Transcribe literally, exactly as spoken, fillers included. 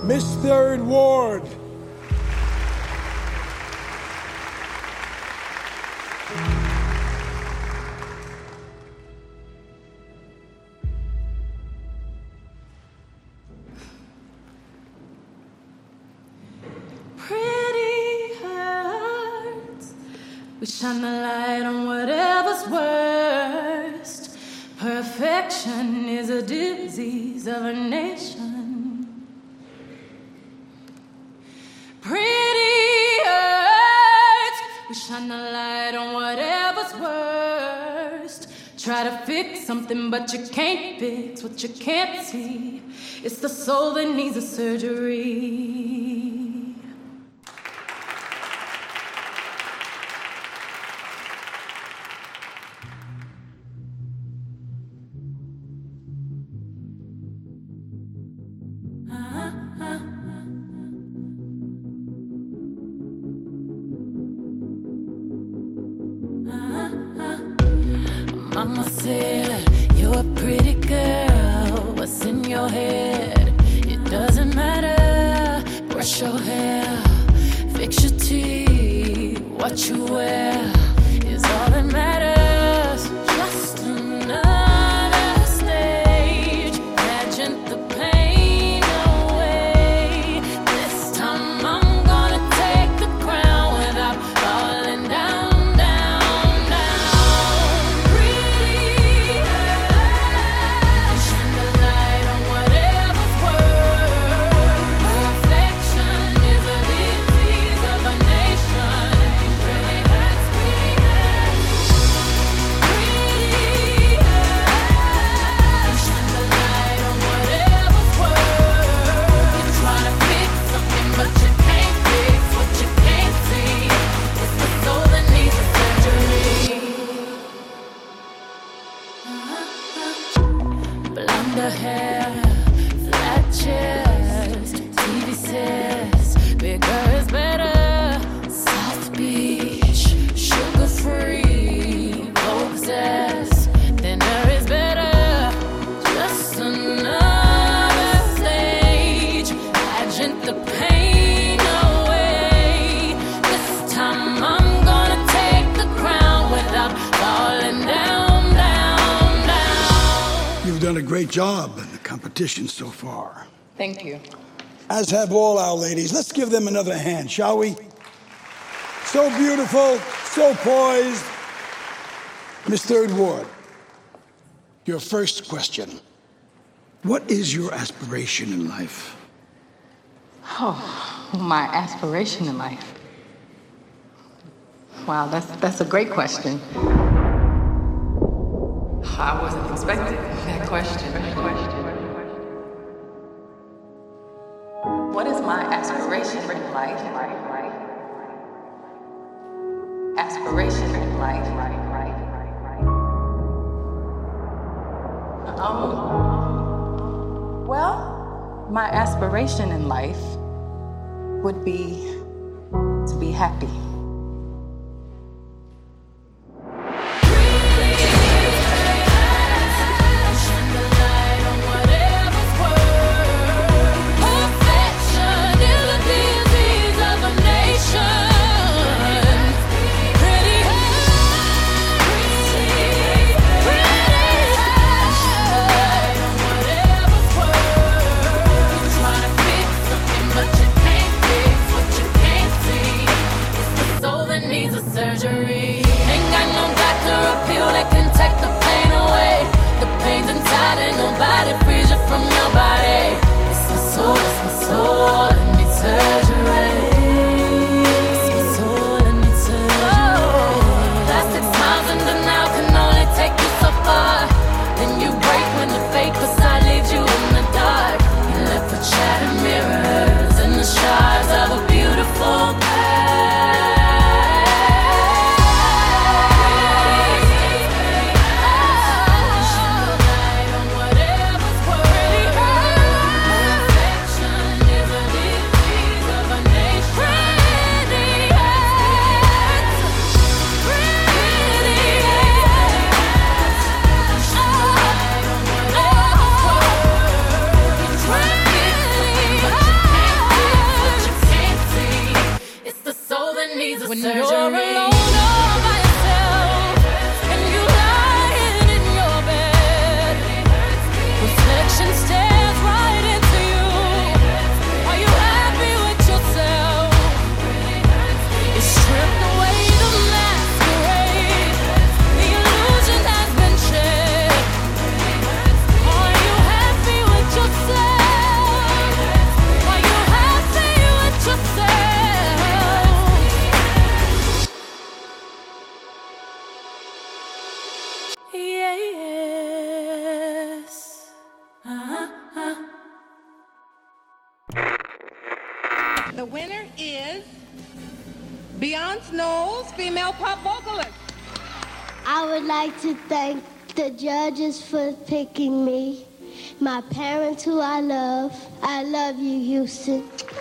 Miss Third Ward. We shine the light on whatever's worst. Perfection is a disease of a nation. Pretty hurts. We shine the light on whatever's worst. Try to fix something, but you can't fix what you can't see. It's the soul that needs a surgery. Mama said, you're a pretty girl. What's in your head? It doesn't matter. Brush your hair, fix your teeth. What you wear is all that matters. Just another stage. Pageant the pain away. This time I'm gonna take the crown without falling down. Blonder hair, flat chest, T V says bigger is better. South Beach, sugar free, Vogue says thinner is better. Just another stage, pageant the pain away. This time I'm gonna take the crown without falling down. You've done a great job in the competition so far. Thank you. As have all our ladies. Let's give them another hand, shall we? So beautiful, so poised. Miss Third Ward, your first question. What is your aspiration in life? Oh, my aspiration in life. Wow, that's that's a great question. I wasn't expecting that question. That question. What is my aspiration in life? Aspiration in life. Um. Well, my aspiration in life would be to be happy. But you can't fix what you can't see. You're alone all by yourself, and you lying in your bed. Reflection stares right into you. Are you happy with yourself? You stripped away the masquerade. The illusion has been shed. Are you happy with yourself? Are you happy with yourself? Yes. Uh-huh. The winner is Beyonce Knowles, female pop vocalist. I would like to thank the judges for picking me, my parents who I love. I love you, Houston.